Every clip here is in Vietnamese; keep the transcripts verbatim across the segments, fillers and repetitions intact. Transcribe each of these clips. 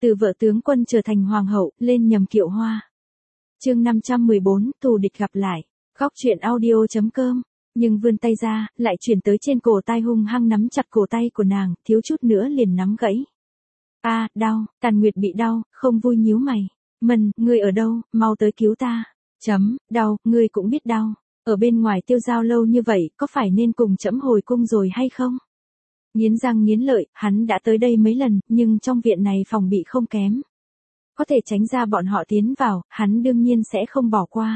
từ vợ tướng quân trở thành hoàng hậu, lên nhầm kiệu hoa. Chương năm trăm mười bốn, thù địch gặp lại. Góc truyện audio chấm com. Nhưng vươn tay ra, lại chuyển tới trên cổ tay hung hăng nắm chặt cổ tay của nàng, thiếu chút nữa liền nắm gãy. A, à, đau, Tàn Nguyệt bị đau, không vui nhíu mày. Mần, ngươi ở đâu, mau tới cứu ta. Chấm, đau, ngươi cũng biết đau. Ở bên ngoài tiêu giao lâu như vậy, có phải nên cùng trẫm hồi cung rồi hay không? Nghiến răng nghiến lợi, hắn đã tới đây mấy lần, nhưng trong viện này phòng bị không kém. Có thể tránh ra bọn họ tiến vào, hắn đương nhiên sẽ không bỏ qua.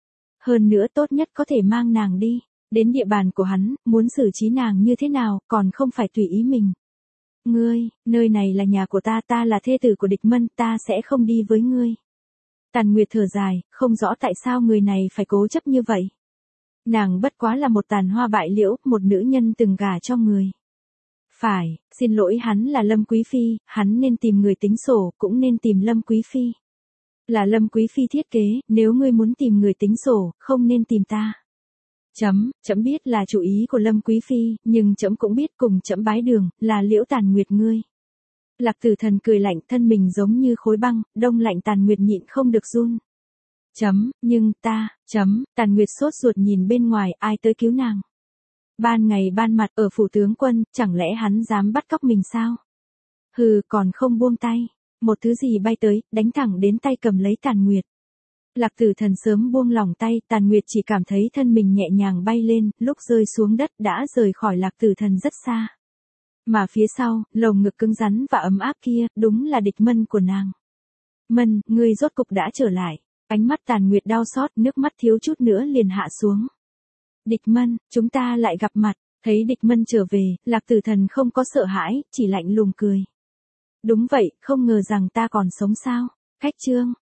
Hơn nữa tốt nhất có thể mang nàng đi, đến địa bàn của hắn, muốn xử trí nàng như thế nào, còn không phải tùy ý mình. Ngươi, nơi này là nhà của ta, ta là thê tử của địch mân, ta sẽ không đi với ngươi. Tàn Nguyệt thở dài, không rõ tại sao người này phải cố chấp như vậy. Nàng bất quá là một tàn hoa bại liễu, một nữ nhân từng gả cho người. Phải, xin lỗi, hắn là Lâm Quý Phi, hắn nên tìm người tính sổ, cũng nên tìm Lâm Quý Phi. Là Lâm Quý Phi thiết kế, nếu ngươi muốn tìm người tính sổ, không nên tìm ta. Chấm, chấm biết là chủ ý của Lâm Quý Phi, nhưng chấm cũng biết cùng chấm bái đường, là Liễu Tàn Nguyệt ngươi. Lạc Tử Thần cười lạnh, thân mình giống như khối băng, đông lạnh. Tàn Nguyệt nhịn không được run. Chấm, nhưng ta, chấm, Tàn Nguyệt sốt ruột nhìn bên ngoài, ai tới cứu nàng. Ban ngày ban mặt ở phủ tướng quân, chẳng lẽ hắn dám bắt cóc mình sao? Hừ, còn không buông tay. Một thứ gì bay tới, đánh thẳng đến tay cầm lấy Tàn Nguyệt. Lạc Tử Thần sớm buông lỏng tay, Tàn Nguyệt chỉ cảm thấy thân mình nhẹ nhàng bay lên, lúc rơi xuống đất đã rời khỏi Lạc Tử Thần rất xa. Mà phía sau, lồng ngực cứng rắn và ấm áp kia, đúng là địch Mân của nàng. Mân, ngươi rốt cục đã trở lại. Ánh mắt Tàn Nguyệt đau xót, nước mắt thiếu chút nữa liền hạ xuống. Địch Mân, chúng ta lại gặp mặt. Thấy địch Mân trở về, Lạc Tử Thần không có sợ hãi, chỉ lạnh lùng cười. Đúng vậy, không ngờ rằng ta còn sống sao. Khách trương,